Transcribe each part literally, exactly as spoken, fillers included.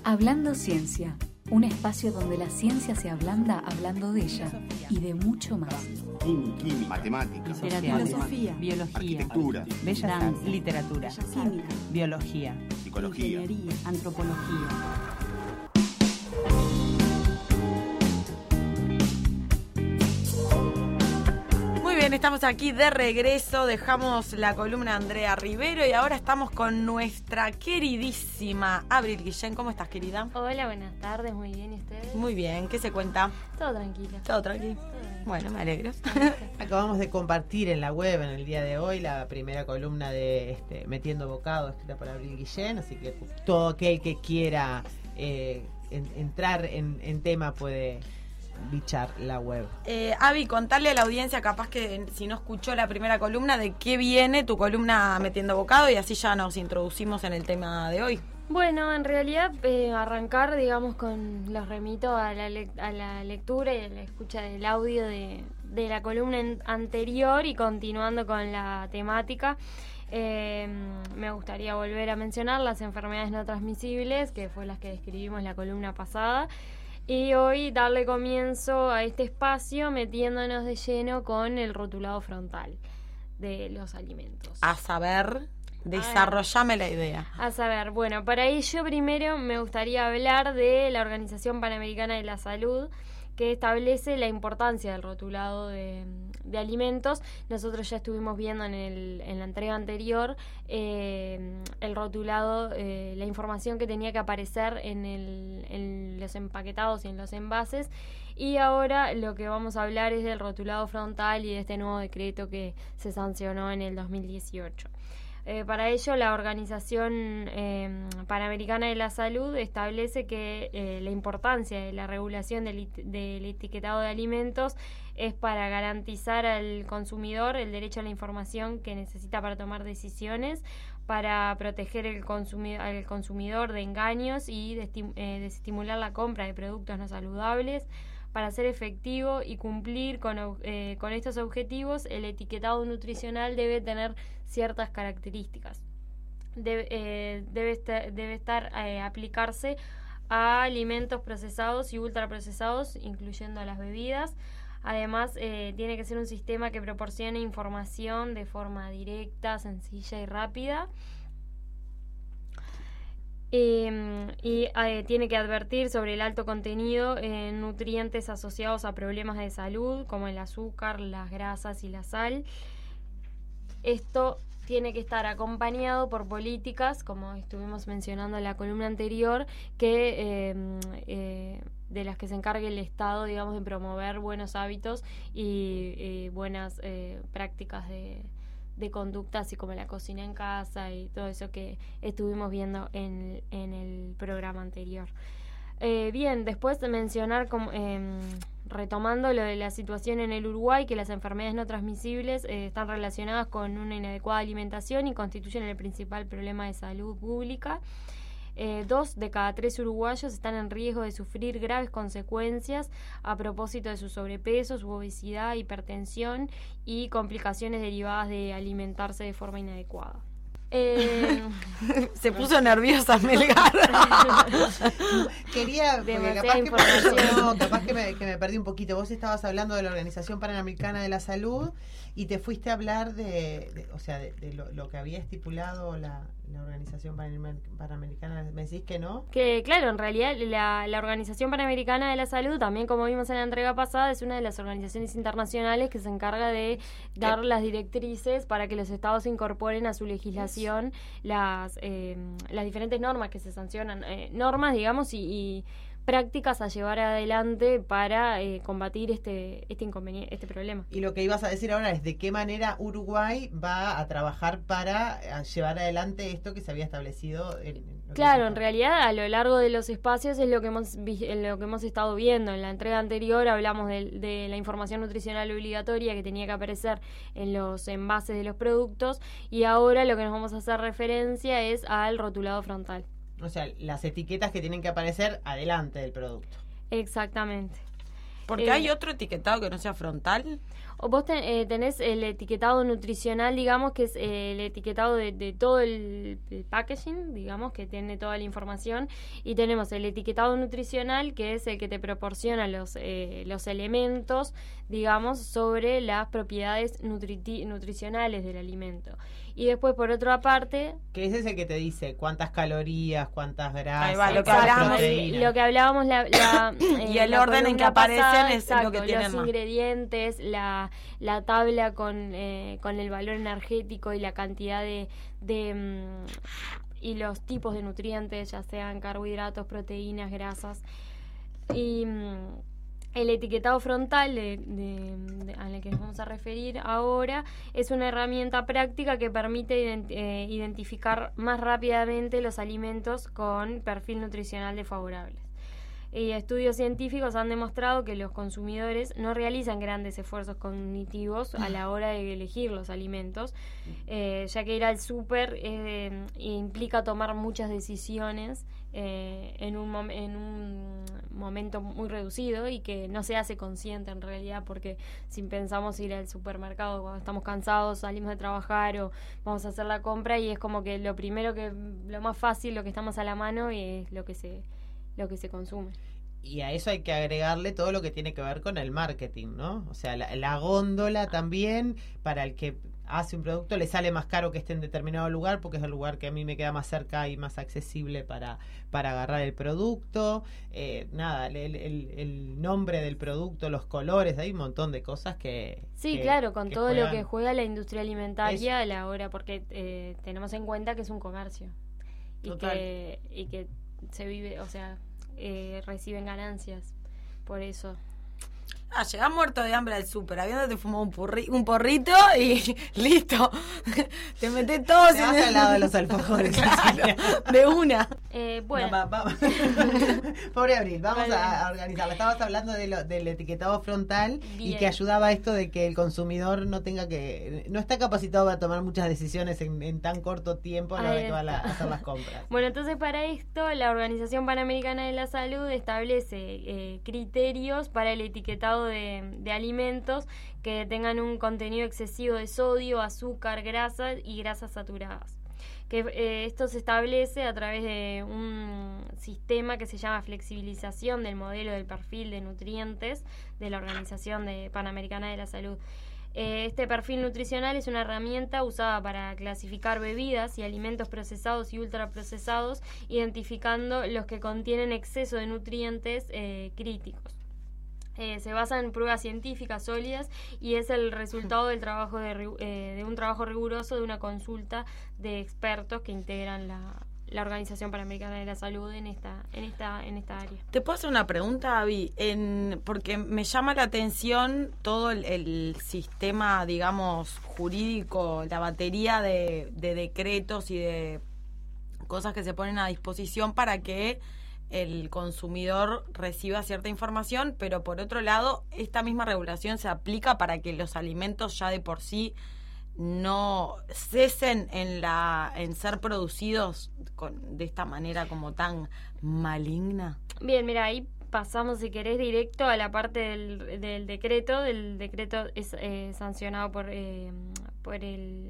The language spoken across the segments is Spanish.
Hablando Ciencia, un espacio donde la ciencia se ablanda hablando de ella y de mucho más. Química, matemática, filosofía, biología, arquitectura, bellas artes, literatura, química, biología, psicología, ingeniería, antropología. Bien, estamos aquí de regreso, dejamos la columna de Andrea Rivero y ahora estamos con nuestra queridísima Abril Guillén. ¿Cómo estás, querida? Hola, buenas tardes, muy bien, ¿y ustedes? Muy bien, ¿qué se cuenta? Todo tranquilo. Todo tranquilo. Todo bien. Bueno, me alegro. Acabamos de compartir en la web en el día de hoy la primera columna de este, Metiendo Bocado, escrita por Abril Guillén, así que todo aquel que quiera eh, en, entrar en, en tema puede bichar la web. Eh, Avi, contarle a la audiencia, capaz que si no escuchó la primera columna, de qué viene tu columna Metiendo Bocado y así ya nos introducimos en el tema de hoy. Bueno, en realidad eh, arrancar, digamos, con los remito a la, le- a la lectura y a la escucha del audio de, de la columna en- anterior y continuando con la temática. Eh, me gustaría volver a mencionar las enfermedades no transmisibles, que fue las que describimos en la columna pasada. Y hoy darle comienzo a este espacio metiéndonos de lleno con el rotulado frontal de los alimentos. A saber, desarrollame la idea. A saber, bueno, para ello primero me gustaría hablar de la Organización Panamericana de la Salud, que establece la importancia del rotulado de, de alimentos. Nosotros ya estuvimos viendo en, el, en la entrega anterior eh, el rotulado, eh, la información que tenía que aparecer en, el, en los empaquetados y en los envases. Y ahora lo que vamos a hablar es del rotulado frontal y de este nuevo decreto que se sancionó en el dos mil dieciocho. Eh, para ello, la Organización eh, Panamericana de la Salud establece que eh, la importancia de la regulación del, it- del etiquetado de alimentos es para garantizar al consumidor el derecho a la información que necesita para tomar decisiones, para proteger el consumi- al consumidor de engaños y de esti- eh, desestimular la compra de productos no saludables. Para ser efectivo y cumplir con, eh, con estos objetivos, el etiquetado nutricional debe tener ciertas características. Debe, eh, debe, estar, debe estar eh, aplicarse a alimentos procesados y ultraprocesados, incluyendo a las bebidas. Además, eh, tiene que ser un sistema que proporcione información de forma directa, sencilla y rápida. Eh, y eh, tiene que advertir sobre el alto contenido en nutrientes asociados a problemas de salud, como el azúcar, las grasas y la sal. Esto tiene que estar acompañado por políticas, como estuvimos mencionando en la columna anterior, que eh, eh, de las que se encargue el Estado, digamos, de promover buenos hábitos y, y buenas eh, prácticas de de conducta, así como la cocina en casa y todo eso que estuvimos viendo en, en el programa anterior. Eh, bien, después de mencionar, como, eh, retomando lo de la situación en el Uruguay, que las enfermedades no transmisibles eh, están relacionadas con una inadecuada alimentación y constituyen el principal problema de salud pública. Eh, dos de cada tres uruguayos están en riesgo de sufrir graves consecuencias a propósito de su sobrepeso, su obesidad, hipertensión y complicaciones derivadas de alimentarse de forma inadecuada. Eh, Se puso nerviosa Melgar. Quería, porque Demasiada capaz, que, información. no, capaz que, me, que me perdí un poquito. Vos estabas hablando de la Organización Panamericana de la Salud y te fuiste a hablar de, de o sea, de, de lo, lo que había estipulado la, la Organización Panamer- Panamericana. ¿Me decís que no? Que claro, en realidad la, la Organización Panamericana de la Salud, también como vimos en la entrega pasada, es una de las organizaciones internacionales que se encarga de dar las directrices para que los estados incorporen a su legislación las, eh, las diferentes normas que se sancionan, eh, normas, digamos, y, y prácticas a llevar adelante para eh, combatir este este inconveniente, este problema. Y lo que ibas a decir ahora es de qué manera Uruguay va a trabajar para eh, llevar adelante esto que se había establecido. En, en lo que Claro, se- en realidad a lo largo de los espacios es lo que hemos vi- lo que hemos estado viendo. En la entrega anterior hablamos de, de la información nutricional obligatoria que tenía que aparecer en los envases de los productos y ahora lo que nos vamos a hacer referencia es al rotulado frontal. O sea, las etiquetas que tienen que aparecer adelante del producto. Exactamente. Porque Eh, hay otro etiquetado que no sea frontal. O vos ten, eh, tenés el etiquetado nutricional, digamos, que es eh, el etiquetado de, de todo el, el packaging, digamos, que tiene toda la información. Y tenemos el etiquetado nutricional, que es el que te proporciona los, eh, los elementos, digamos, sobre las propiedades nutriti- nutricionales del alimento. Y después, por otra parte... Que ese es el que te dice cuántas calorías, cuántas grasas, Ahí va, lo que cuántas hablábamos, proteínas. Lo que hablábamos la, la, Y eh, el la orden en que columna aparecen pasada, es lo que exacto, tienen los más. ingredientes, la, la tabla con, eh, con el valor energético y la cantidad de... de mm, y los tipos de nutrientes, ya sean carbohidratos, proteínas, grasas. Y... Mm, el etiquetado frontal de, de, de, al que nos vamos a referir ahora es una herramienta práctica que permite ident, eh, identificar más rápidamente los alimentos con perfil nutricional desfavorable. Y estudios científicos han demostrado que los consumidores no realizan grandes esfuerzos cognitivos a la hora de elegir los alimentos, eh, ya que ir al súper eh, implica tomar muchas decisiones eh, en, un mom- en un momento muy reducido y que no se hace consciente en realidad, porque si pensamos ir al supermercado cuando estamos cansados, salimos de trabajar o vamos a hacer la compra y es como que lo primero que, lo más fácil, lo que está más a la mano y es lo que se... lo que se consume. Y a eso hay que agregarle todo lo que tiene que ver con el marketing, ¿no? O sea, la, la góndola también, para el que hace un producto le sale más caro que esté en determinado lugar porque es el lugar que a mí me queda más cerca y más accesible para, para agarrar el producto. Eh, nada, el, el, el nombre del producto, los colores, hay un montón de cosas que... Sí, que, claro, con que todo juegan. lo que juega la industria alimentaria Es- a la hora, porque eh, tenemos en cuenta que es un comercio y Total. que, y que se vive, o sea, eh, reciben ganancias por eso. Ah, llegás muerto de hambre al súper, habiéndote fumado un, purri, un porrito y listo. Te metés todo Te vas al lado de los alfajores. Claro, de una. Eh, bueno, No, va- va- Pobre Abril, vamos Vale. a, a organizarla. Estabas hablando de lo, del etiquetado frontal y Bien. que ayudaba a esto de que el consumidor no tenga que, no está capacitado para tomar muchas decisiones en, en tan corto tiempo a la hora Ahí que va a, la- está. a hacer las compras. Bueno, entonces para esto la Organización Panamericana de la Salud establece eh, criterios para el etiquetado de, de alimentos que tengan un contenido excesivo de sodio, azúcar, grasas y grasas saturadas. Que eh, esto se establece a través de un sistema que se llama flexibilización del modelo del perfil de nutrientes de la Organización de Panamericana de la Salud. Eh, Este perfil nutricional es una herramienta usada para clasificar bebidas y alimentos procesados y ultraprocesados, identificando los que contienen exceso de nutrientes eh, críticos. Eh, se basa en pruebas científicas sólidas y es el resultado del trabajo de, ri- eh, de un trabajo riguroso de una consulta de expertos que integran la, la Organización Panamericana de la Salud en esta en esta en esta área. ¿Te puedo hacer una pregunta, Abby? En, porque me llama la atención todo el, el sistema, digamos, jurídico, la batería de, de decretos y de cosas que se ponen a disposición para que el consumidor reciba cierta información, pero por otro lado, esta misma regulación se aplica para que los alimentos ya de por sí no cesen en la en ser producidos con, de esta manera como tan maligna. Bien, mira, ahí pasamos, si querés, directo a la parte del, del decreto. El decreto es eh, sancionado por eh, por el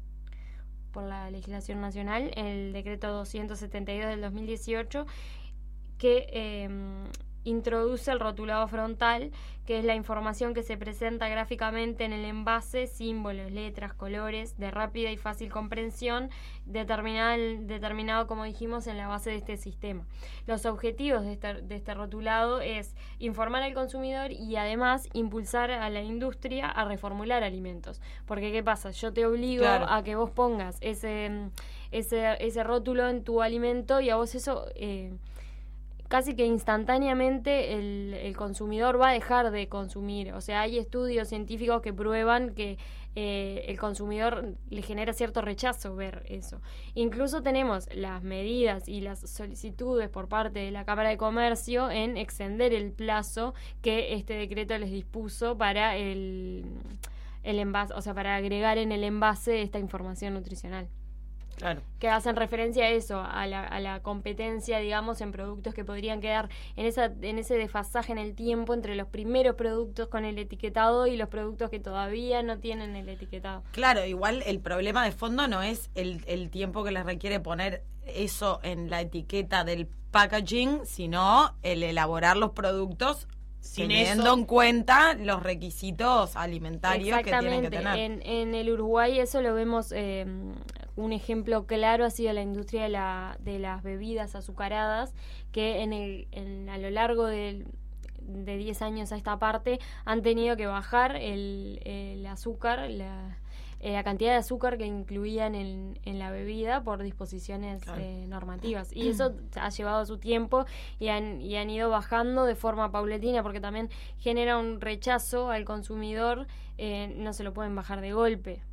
por la legislación nacional, el decreto doscientos setenta y dos del dos mil dieciocho, que eh, introduce el rotulado frontal, que es la información que se presenta gráficamente en el envase, símbolos, letras, colores, de rápida y fácil comprensión, determinado, determinado como dijimos, en la base de este sistema. Los objetivos de este, de este rotulado es informar al consumidor y además impulsar a la industria a reformular alimentos. Porque, ¿qué pasa? Yo te obligo Claro. a que vos pongas ese, ese, ese rótulo en tu alimento y a vos eso... Eh, casi que instantáneamente el, el consumidor va a dejar de consumir. O sea, hay estudios científicos que prueban que eh, el consumidor le genera cierto rechazo ver eso. Incluso tenemos las medidas y las solicitudes por parte de la Cámara de Comercio en extender el plazo que este decreto les dispuso para el, el envase, o sea, para agregar en el envase esta información nutricional. Claro. Que hacen referencia a eso, a la, a la competencia, digamos, en productos que podrían quedar en esa en ese desfasaje en el tiempo entre los primeros productos con el etiquetado y los productos que todavía no tienen el etiquetado. Claro, igual el problema de fondo no es el, el tiempo que les requiere poner eso en la etiqueta del packaging, sino el elaborar los productos Sin teniendo eso- en cuenta los requisitos alimentarios que tienen que tener. En, en el Uruguay eso lo vemos, eh, un ejemplo claro ha sido la industria de, la, de las bebidas azucaradas, que en el, en, a lo largo del, de diez años a esta parte han tenido que bajar el, el azúcar, la, eh, la cantidad de azúcar que incluían en, en la bebida por disposiciones Claro. eh, normativas. Y eso ha llevado su tiempo y han, y han ido bajando de forma paulatina, porque también genera un rechazo al consumidor, eh, no se lo pueden bajar de golpe.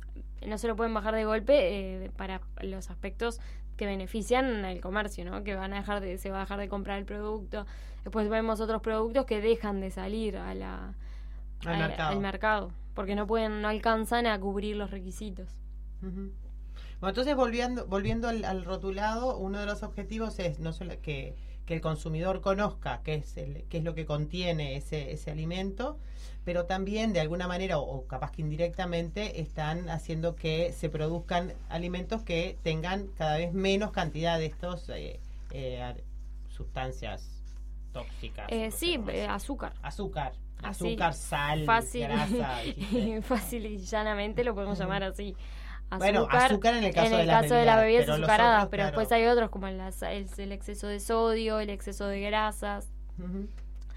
No se lo pueden bajar de golpe eh, para los aspectos que benefician al comercio, ¿no? Que van a dejar de, se va a dejar de comprar el producto. Después vemos otros productos que dejan de salir a la, Al a- mercado. al mercado, porque no pueden, no alcanzan a cubrir los requisitos. Ujú. Bueno, entonces volviendo volviendo al, al rotulado, uno de los objetivos es no solo que, que el consumidor conozca qué es el, qué es lo que contiene ese ese alimento, pero también de alguna manera o, o capaz que indirectamente están haciendo que se produzcan alimentos que tengan cada vez menos cantidad de estos eh, eh, ar- sustancias tóxicas. Eh, no sé sí, cómo eh, decir. azúcar. azúcar, Así, azúcar, sal, Fácil, grasa. dijiste. fácil y llanamente lo podemos llamar así. Bueno, azúcar en el caso de las caso de las bebidas, bebidas pero los azucaradas, otros, pero claro. después hay otros como las- el, el exceso de sodio, el exceso de grasas. Ujú.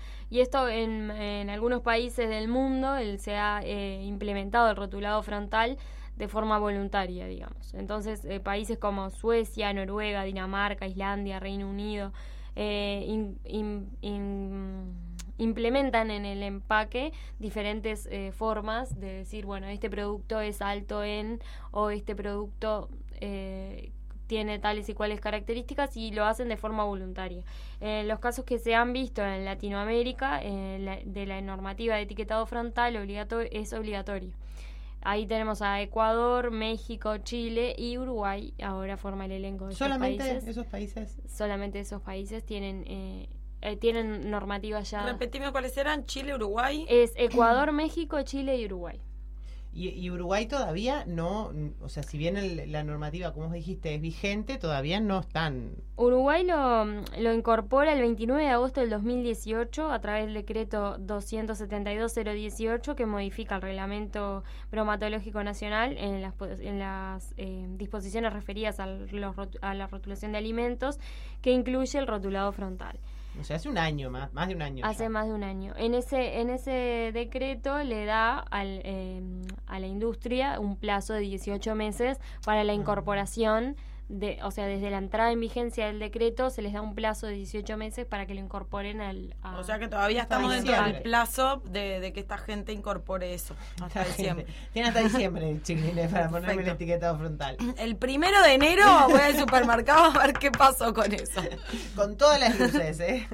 Y esto en, en algunos países del mundo el, se ha eh, implementado el rotulado frontal de forma voluntaria, digamos. Entonces, eh, países como Suecia, Noruega, Dinamarca, Islandia, Reino Unido, eh, in- in- in- implementan en el empaque diferentes eh, formas de decir, bueno, este producto es alto en, o este producto eh, tiene tales y cuales características, y lo hacen de forma voluntaria. En los casos que se han visto en Latinoamérica, eh, la, de la normativa de etiquetado frontal obligato- es obligatorio. Ahí tenemos a Ecuador, México, Chile y Uruguay. Ahora forma el elenco de esos Solamente países. esos países. Solamente esos países tienen eh, eh, tienen normativa ya. Repetime cuáles eran, Chile, Uruguay. Es Ecuador, México, Chile y Uruguay. Y, y Uruguay todavía no, mm, o sea, si bien el- la normativa, como dijiste, es vigente, todavía no están. Uruguay lo, lo incorpora el veintinueve de agosto del dos mil dieciocho a través del decreto doscientos setenta y dos cero dieciocho, que modifica el reglamento bromatológico nacional en las, po- en las eh, disposiciones referidas a, los rot- a la rotulación de alimentos, que incluye el rotulado frontal. O sea, hace un año más, más de un año. Hace ya. más de un año. En ese en ese decreto le da al, eh, a la industria un plazo de dieciocho meses para la incorporación de, o sea, desde la entrada en vigencia del decreto se les da un plazo de dieciocho meses para que lo incorporen al a- O sea que todavía Hasta estamos dentro diciembre. del plazo de, de que esta gente incorpore eso. Hasta La gente- diciembre. Tiene hasta diciembre, chiquilines, para ponerme el Perfecto. etiquetado frontal. El primero de enero voy al supermercado a ver qué pasó con eso. Con todas las luces, ¿eh?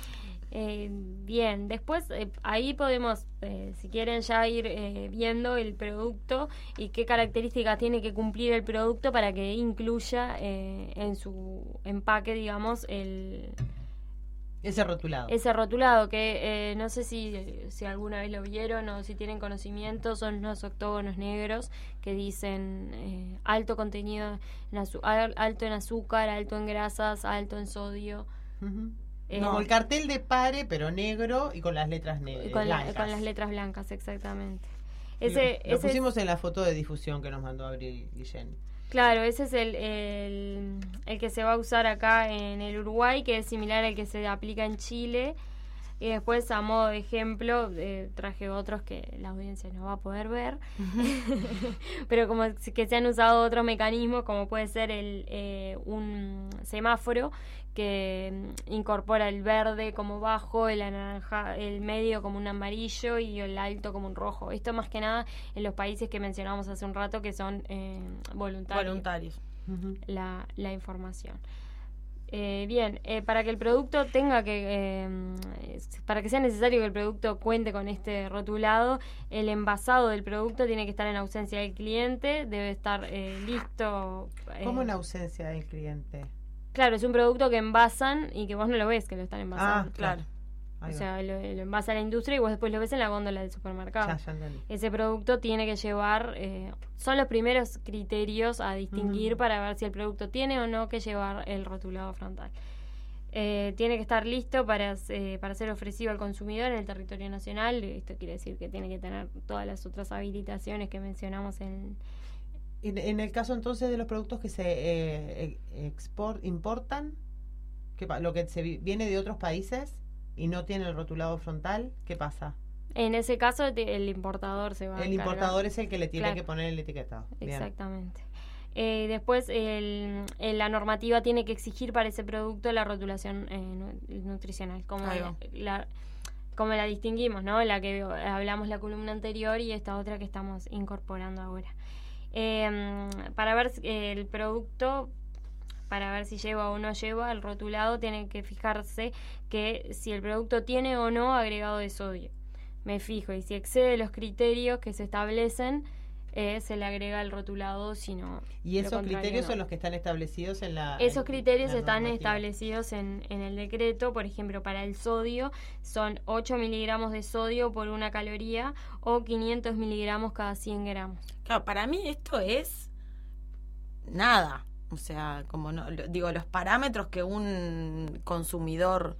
Eh, bien, después eh, ahí podemos, eh, si quieren ya ir eh, viendo el producto y qué características tiene que cumplir el producto para que incluya eh, en su empaque, digamos, el Ese rotulado. ese rotulado, que eh, no sé si, si alguna vez lo vieron o si tienen conocimiento, son los octógonos negros que dicen eh, alto contenido, en azu- al- alto en azúcar, alto en grasas, alto en sodio. Ujú. Eh, Como el cartel de Pare, pero negro y con las letras negras. con, la- con las letras blancas, exactamente. Ese, lo, lo ese pusimos en la foto de difusión que nos mandó Abril Guillén. Claro, ese es el, el, el que se va a usar acá en el Uruguay, que es similar al que se aplica en Chile. Y después, a modo de ejemplo, eh, traje otros que la audiencia no va a poder ver, pero como si- que se han usado otros mecanismos, como puede ser el eh, un semáforo que mm, incorpora el verde como bajo, el naranja, el medio como un amarillo y el alto como un rojo. Esto más que nada en los países que mencionamos hace un rato, que son eh, voluntarios, Voluntarios. Ujú. la, la información. Eh, bien, eh, para que el producto tenga que, eh, para que sea necesario que el producto cuente con este rotulado, el envasado del producto tiene que estar en ausencia del cliente, debe estar eh, listo. Eh, ¿Cómo en ausencia del cliente? Claro, es un producto que envasan y que vos no lo ves que lo están envasando. Ah, Claro. Ahí O va. sea, lo, lo envasa la industria y vos después lo ves en la góndola del supermercado. Ya, ya entendí. Ese producto tiene que llevar, eh, son los primeros criterios a distinguir Mm. para ver si el producto tiene o no que llevar el rotulado frontal. Eh, tiene que estar listo para, eh, para ser ofrecido al consumidor en el territorio nacional. Esto quiere decir que tiene que tener todas las otras habilitaciones que mencionamos en... En, en el caso entonces de los productos que se eh, export, importan, ¿qué pa- lo que se vi- viene de otros países y no tiene el rotulado frontal, ¿qué pasa? En ese caso, te- el importador se va a El encargar. importador es el que le tiene Claro. que poner el etiquetado. Bien. Exactamente. Eh, después, el, el- la normativa tiene que exigir para ese producto la rotulación eh, nu- nutricional, como Ahí la, va. la- como la distinguimos, ¿no? La que hablamos la columna anterior y esta otra que estamos incorporando ahora. Eh, para ver si- eh, el producto, para ver si lleva o no lleva el rotulado, tiene que fijarse que si el producto tiene o no agregado de sodio. Me fijo, y si excede los criterios que se establecen, eh, se le agrega el rotulado, si no. Y lo esos contrario, criterios no. son los que están establecidos en la... Esos en criterios la están normativa. establecidos en, en el decreto. Por ejemplo, para el sodio son ocho miligramos de sodio por una caloría o quinientos miligramos cada cien gramos. Claro, para mí esto es nada. O sea, como no, lo- digo, los parámetros que un consumidor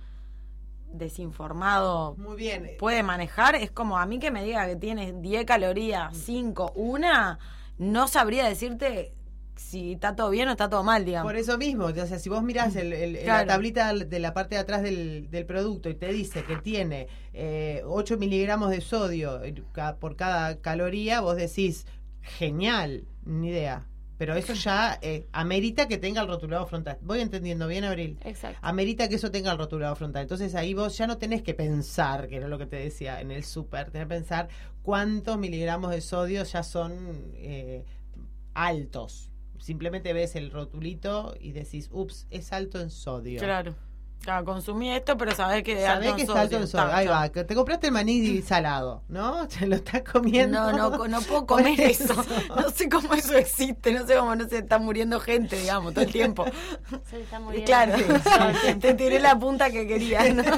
desinformado Muy bien. puede manejar, es como a mí que me diga que tiene diez calorías, cinco, una, no sabría decirte si está todo bien o está todo mal, digamos. Por eso mismo, o sea, si vos mirás el, el- Claro. la tablita de la parte de atrás del, del producto y te dice que tiene eh, ocho miligramos de sodio en ca- por cada caloría, vos decís, genial, ni idea. Pero eso ya eh, amerita que tenga el rotulado frontal. Voy entendiendo bien, Abril. Exacto. Amerita que eso tenga el rotulado frontal. Entonces ahí vos ya no tenés que pensar, que era lo que te decía en el súper, tenés que pensar cuántos miligramos de sodio ya son eh, altos. Simplemente ves el rotulito y decís, ups, es alto en sodio. Claro. Claro, consumí esto, pero sabés que es Sabés alto que en está alto sodio. en sodio. Está, Ahí está. va, que te compraste el maní salado, ¿no? Te lo estás comiendo. No, no, no puedo Por comer eso. No sé cómo eso existe, no sé cómo no se está muriendo gente, digamos, todo el tiempo. Se está muriendo. Claro, te tiré la punta que quería. ¿no?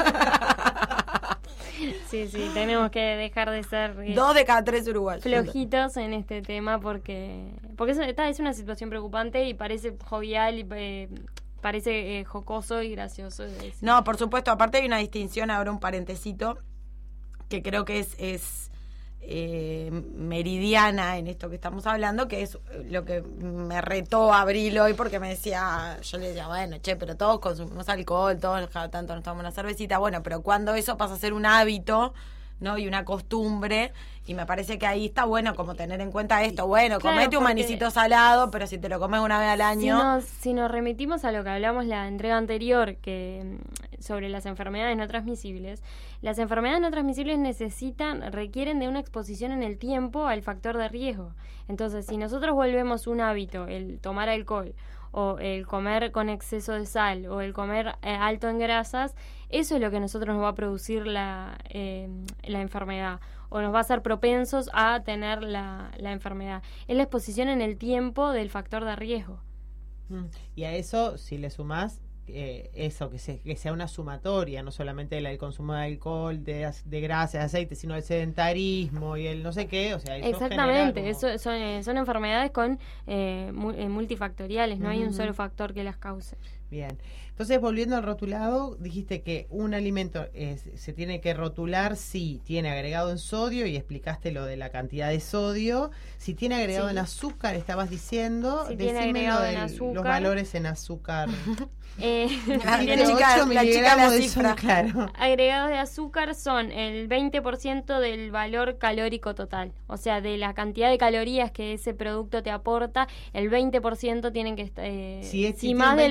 Sí, sí, tenemos que dejar de ser eh, Dos de cada tres uruguayos. flojitos en este tema porque porque eso, esta es una situación preocupante y parece jovial y eh, parece eh, jocoso y gracioso. de decir. No, por supuesto, aparte hay una distinción, ahora un parentecito, que creo que es, es eh, meridiana en esto que estamos hablando, que es lo que me retó Abril hoy, porque me decía, yo le decía, bueno, che, pero todos consumimos alcohol, todos cada tanto nos tomamos una cervecita, bueno, pero cuando eso pasa a ser un hábito, ¿no? Y una costumbre, y me parece que ahí está bueno como tener en cuenta esto, bueno, Claro, comete un porque- manicito salado, pero si te lo comes una vez al Si año... nos, si nos remitimos a lo que hablamos la entrega anterior que mm, sobre las enfermedades no transmisibles, las enfermedades no transmisibles necesitan, requieren de una exposición en el tiempo al factor de riesgo. Entonces, si nosotros volvemos un hábito, el tomar alcohol, o el comer con exceso de sal, o el comer eh, alto en grasas, eso es lo que a nosotros nos va a producir la, eh, la enfermedad, o nos va a hacer propensos a tener la, la enfermedad. Es la exposición en el tiempo del factor de riesgo. Mm. Y a eso, si le sumás eh, eso, que, se, que sea una sumatoria, no solamente el, el consumo de alcohol, de, az- de grasa, de aceite, sino el sedentarismo y el no sé qué, o sea, eso Exactamente, genera como- eso son, eh, son enfermedades con eh, mu- eh, multifactoriales, no hay un Ujú. solo factor que las cause. Bien. Entonces, volviendo al rotulado, dijiste que un alimento es- se tiene que rotular si tiene agregado en sodio, y explicaste lo de la cantidad de sodio. Si tiene agregado Sí. en azúcar, estabas diciendo, Si tiene decime agregado lo en del- azúcar. los valores en azúcar. Eh, La Tiene chica- ocho la chica miligramos la de cifra. sodio, claro. agregados de azúcar son el veinte por ciento del valor calórico total. O sea, de la cantidad de calorías que ese producto te aporta, el veinte por ciento tienen que estar... Eh, Si es- si si tiene más un del veinte veinte por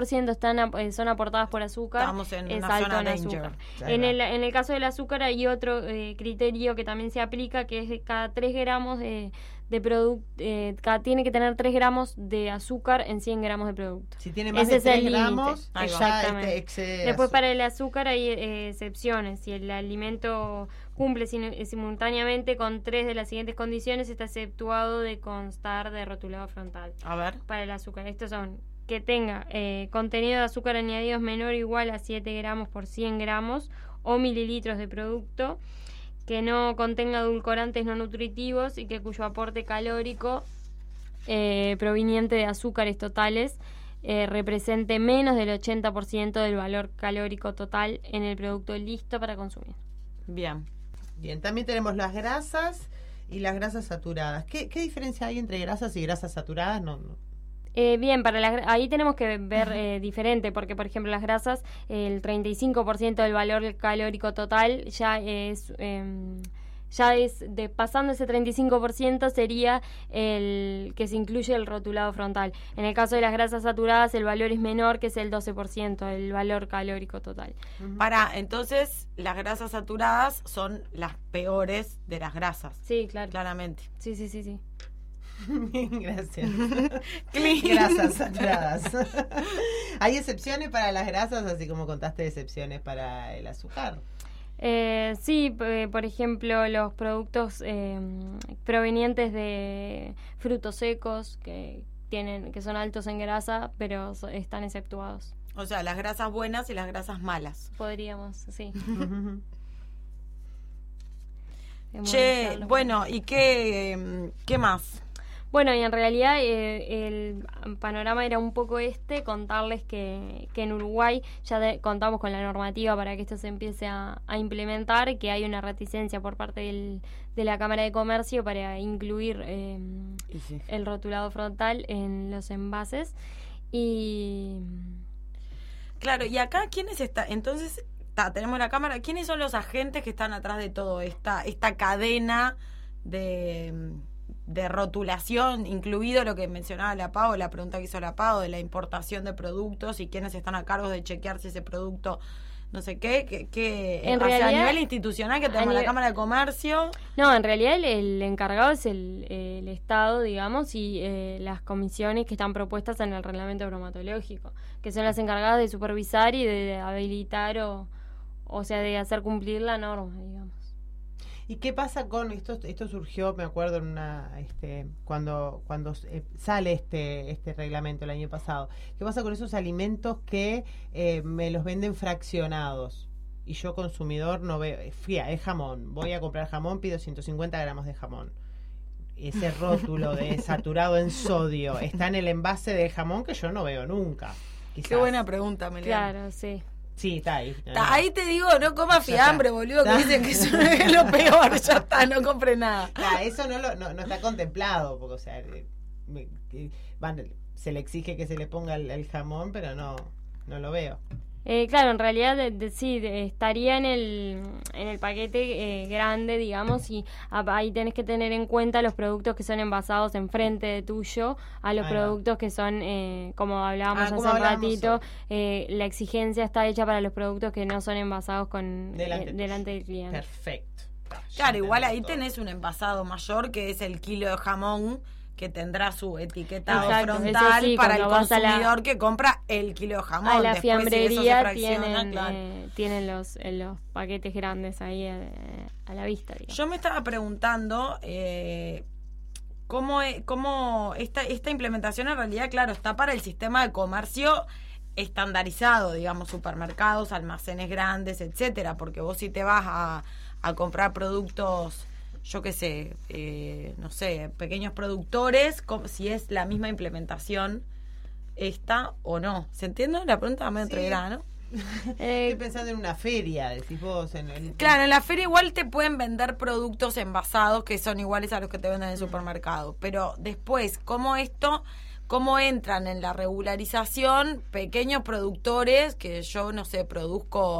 ciento están ap- eh, son aportadas por azúcar, Estamos en es una alto zona en danger. azúcar. Ahí En va. el, en el caso del azúcar hay otro eh, criterio que también se aplica, que es de cada tres gramos de, de producto, eh, cada- tiene que tener tres gramos de azúcar en cien gramos de producto. Si tiene más Ese de es el tres límite. gramos, Ahí va. ya Exactamente. este excede Después azúcar. para el azúcar hay eh, excepciones. Si el alimento cumple sin- simultáneamente con tres de las siguientes condiciones, está exceptuado de constar de rotulado frontal. A ver. Para el azúcar, estos son que tenga eh, contenido de azúcar añadidos menor o igual a siete gramos por cien gramos o mililitros de producto, que no contenga edulcorantes no nutritivos y que cuyo aporte calórico eh, proveniente de azúcares totales eh, represente menos del ochenta por ciento del valor calórico total en el producto listo para consumir. Bien. Bien, también tenemos las grasas y las grasas saturadas. ¿Qué, qué diferencia hay entre grasas y grasas saturadas? No, no. Eh, bien, para las, gra- ahí tenemos que ver eh, diferente, porque por ejemplo las grasas, el treinta y cinco por ciento del valor calórico total ya es, eh, ya es de, pasando ese treinta y cinco por ciento sería el que se incluye el rotulado frontal. En el caso de las grasas saturadas el valor es menor, que es el doce por ciento del valor calórico total. Para, entonces, las grasas saturadas son las peores de las grasas. Sí, claro. Claramente. Sí, sí, sí, sí. Gracias. Grasas saturadas. ¿Hay excepciones para las grasas, así como contaste excepciones para el azúcar? Eh, sí, p- por ejemplo, los productos eh, provenientes de frutos secos que tienen que son altos en grasa, pero so- están exceptuados. O sea, las grasas buenas y las grasas malas. Podríamos, sí. Che, Demonizarlos. bueno, ¿y qué, qué más? Bueno, y en realidad eh, el panorama era un poco este, contarles que, que en Uruguay ya de- contamos con la normativa para que esto se empiece a, a implementar, que hay una reticencia por parte del, de la Cámara de Comercio para incluir eh, Y sí. el rotulado frontal en los envases. Y Claro, y acá, ¿quiénes están? Entonces, ta, tenemos la cámara. ¿Quiénes son los agentes que están atrás de todo esta, esta cadena de, de rotulación, incluido lo que mencionaba la Pau, la pregunta que hizo la Pau, de la importación de productos y quiénes están a cargo de chequear si ese producto, no sé qué, que, que En o sea, a realidad, nivel institucional que tenemos a la nivel- Cámara de Comercio? no, en realidad el, el encargado es el, el Estado, digamos, y eh, las comisiones que están propuestas en el reglamento bromatológico, que son las encargadas de supervisar y de habilitar o, o sea, de hacer cumplir la norma, digamos. ¿Y qué pasa con esto? Esto surgió, me acuerdo, en una, este, cuando cuando eh, sale este este reglamento el año pasado. ¿Qué pasa con esos alimentos que eh, me los venden fraccionados? Y yo, consumidor, no veo. Fía, es jamón. Voy a comprar jamón, pido ciento cincuenta gramos de jamón. Ese rótulo de saturado en sodio está en el envase del jamón que yo no veo nunca. Qué Quizás. buena pregunta, Meliana. Claro, sí. Sí, está ahí. Ta, ahí te digo, no comas Ya fiambre, está. boludo, que Ta. dicen que eso es lo peor, ya está, no compre nada. Ah, eso no, lo, no, no está contemplado, porque, o sea, eh, me- que van, se le exige que se le ponga el, el jamón, pero no, no lo veo. Eh, claro, en realidad de- de- sí, de- estaría en el, en el paquete eh, grande, digamos, y a- ahí tenés que tener en cuenta los productos que son envasados enfrente de tuyo, a los Ahí va. productos que son, eh, como hablábamos Ah, hace como un hablábamos ratito, hoy. eh, la exigencia está hecha para los productos que no son envasados con Delante eh, tuyo. delante del cliente. Perfecto. Ah, ya Claro, igual ahí entendemos todo. tenés un envasado mayor que es el kilo de jamón que tendrá su etiquetado Exacto, frontal eso sí, para el cuando vas a la- consumidor que compra el kilo de jamón. A la Después, si eso se fiambrería fracciona, tienen, claro. eh, tienen los, eh, los paquetes grandes ahí eh, a la vista, digamos. Yo me estaba preguntando eh, cómo, e- cómo esta, esta implementación en realidad, claro, está para el sistema de comercio estandarizado, digamos, supermercados, almacenes grandes, etcétera, porque vos si te vas a, a comprar productos, yo qué sé, eh, no sé, pequeños productores, co- si es la misma implementación esta o no. ¿Se entiende? La pregunta me Sí. entregará, ¿no? Eh, Estoy pensando en una feria, decís vos. En el, Claro, en la feria igual te pueden vender productos envasados que son iguales a los que te venden en el supermercado, pero después, ¿cómo esto, cómo entran en la regularización pequeños productores que yo, no sé, produzco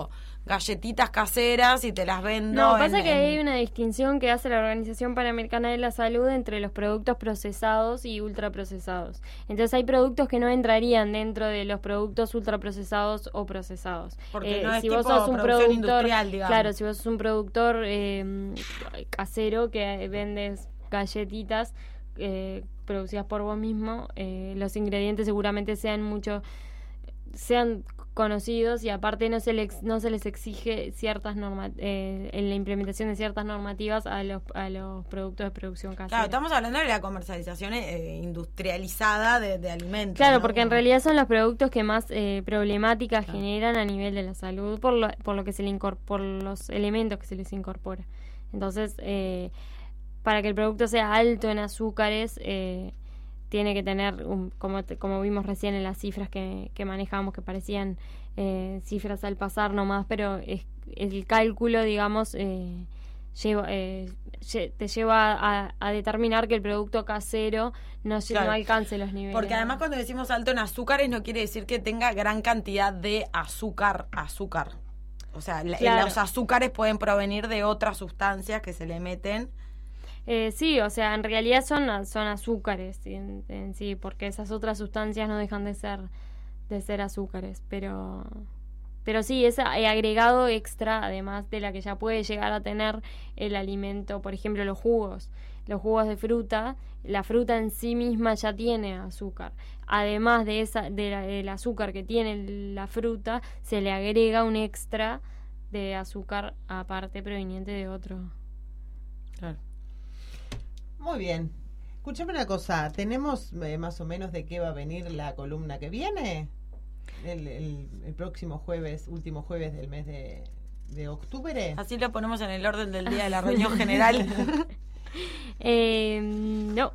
galletitas caseras y te las vendo. No, en- pasa que en- hay una distinción que hace la Organización Panamericana de la Salud entre los productos procesados y ultraprocesados. Entonces hay productos que no entrarían dentro de los productos ultraprocesados o procesados. Porque no es si vos tipo sos un producción productor, industrial, digamos. claro, si vos sos un productor eh, casero que vendes galletitas eh, producidas por vos mismo, eh, los ingredientes seguramente sean mucho sean conocidos y aparte no se les no se les exige ciertas normas eh, en la implementación de ciertas normativas a los a los productos de producción casera. Claro, estamos hablando de la comercialización eh, industrializada de, de alimentos. Claro, ¿no? porque en Como- realidad son los productos que más eh, problemáticas Claro. generan a nivel de la salud por lo, por lo que se le incor- por los elementos que se les incorpora. Entonces, eh, para que el producto sea alto en azúcares, eh, tiene que tener, un, como te- como vimos recién en las cifras que, que manejamos, que parecían eh, cifras al pasar nomás, pero es, el cálculo, digamos, eh, lleva, eh, lle- te lleva a, a determinar que el producto casero no, lle- Claro. no alcance los niveles. Porque además cuando decimos alto en azúcares no quiere decir que tenga gran cantidad de azúcar, azúcar. O sea, la- Claro. los azúcares pueden provenir de otras sustancias que se le meten. Eh, sí, o sea, en realidad son, a- son azúcares en, en sí, porque esas otras sustancias no dejan de ser de ser azúcares, pero pero sí, es a- eh, agregado extra, además de la que ya puede llegar a tener el alimento, por ejemplo, los jugos. Los jugos de fruta, la fruta en sí misma ya tiene azúcar. Además de esa de la- del azúcar que tiene la fruta, se le agrega un extra de azúcar aparte proveniente de otro. Claro. Muy bien. Escuchame una cosa, ¿tenemos eh, más o menos de qué va a venir la columna que viene? El, el, el próximo jueves, último jueves del mes de, de octubre. Así lo ponemos en el orden del día de la reunión general. Eh, no.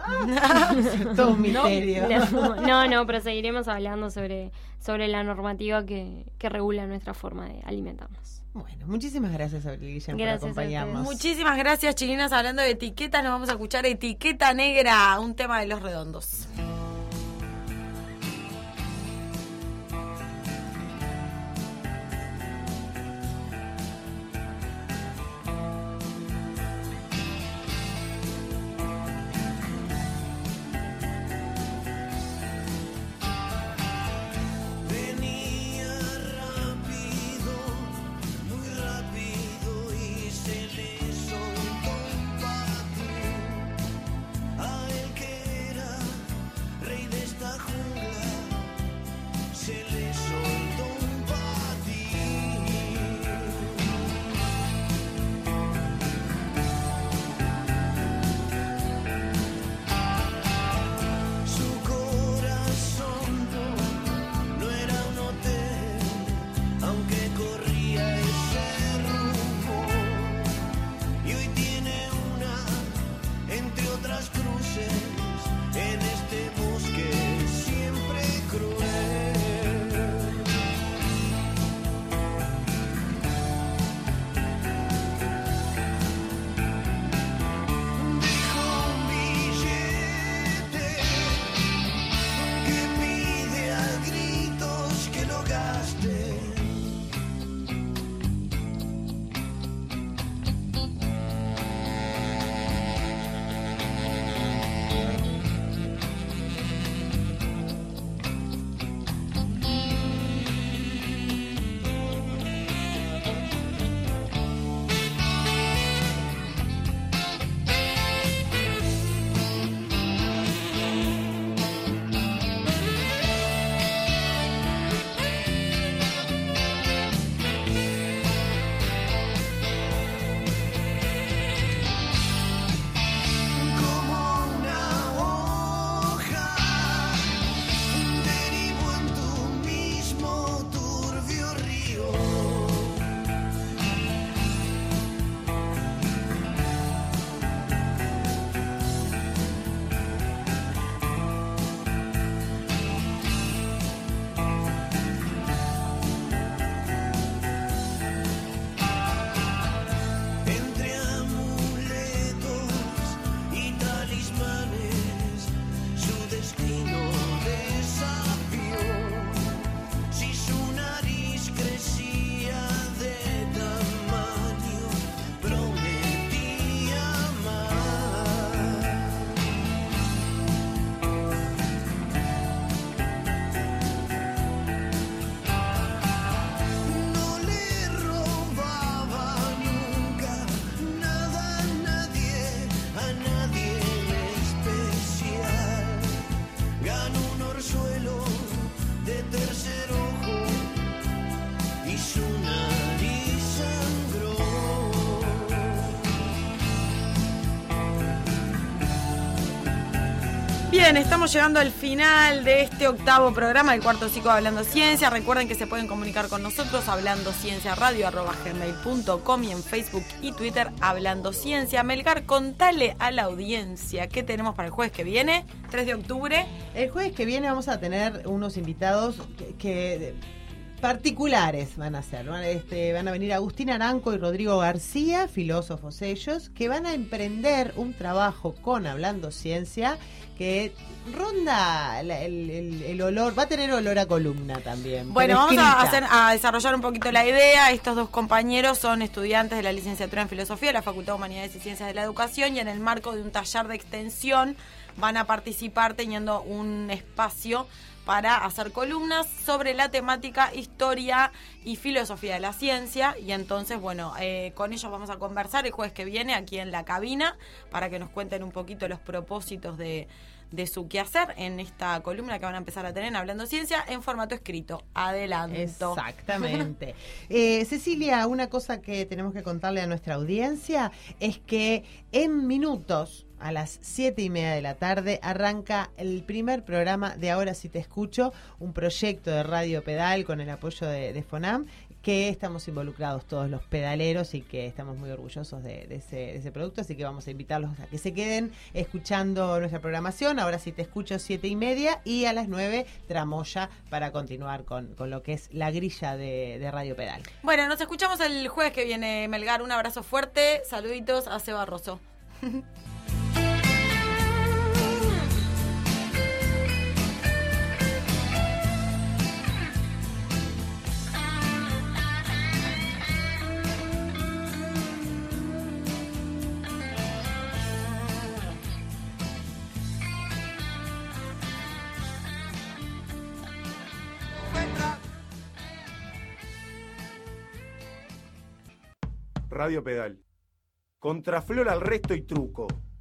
Todo un misterio. No, no, no, pero seguiremos hablando sobre, sobre la normativa que, que regula nuestra forma de alimentarnos. Bueno, muchísimas gracias, Abril Guillén, por Gracias a acompañarnos. ustedes. Muchísimas gracias, chilinas. Hablando de etiquetas, nos vamos a escuchar Etiqueta Negra, un tema de Los Redondos. Venía rápido, muy rápido y se le soltó un pato a él que era Bien, estamos llegando al final de este octavo programa del cuarto ciclo de Hablando Ciencia. Recuerden que se pueden comunicar con nosotros hablando ciencia radio arroba gmail punto com y en Facebook y Twitter Hablando Ciencia. Melgar, contale a la audiencia qué tenemos para el jueves que viene, tres de octubre. El jueves que viene vamos a tener unos invitados que... que particulares van a ser, ¿no? Este, van a venir Agustín Aranco y Rodrigo García, filósofos ellos, que van a emprender un trabajo con Hablando Ciencia que ronda el, el, el olor, va a tener olor a columna también. Bueno, vamos escrita. a, hacer, a desarrollar un poquito la idea. Estos dos compañeros son estudiantes de la licenciatura en Filosofía de la Facultad de Humanidades y Ciencias de la Educación y en el marco de un taller de extensión van a participar teniendo un espacio para hacer columnas sobre la temática historia y filosofía de la ciencia. Y entonces, bueno, eh, con ellos vamos a conversar el jueves que viene aquí en la cabina para que nos cuenten un poquito los propósitos de, de su quehacer en esta columna que van a empezar a tener en Hablando Ciencia en formato escrito. Adelanto. Exactamente. eh, Cecilia, una cosa que tenemos que contarle a nuestra audiencia es que en minutos, a las siete y media de la tarde, arranca el primer programa de Ahora Sí Te Escucho, un proyecto de Radio Pedal con el apoyo de, de FONAM, que estamos involucrados todos los pedaleros y que estamos muy orgullosos de, de, ese, de ese producto, así que vamos a invitarlos a que se queden escuchando nuestra programación. Ahora Sí Te Escucho, siete y media, y a las nueve Tramoya para continuar con, con lo que es la grilla de, de Radio Pedal. Bueno, nos escuchamos el jueves que viene, Melgar. Un abrazo fuerte, saluditos a Seba Rosso. Radio Pedal. Contraflor al resto y truco.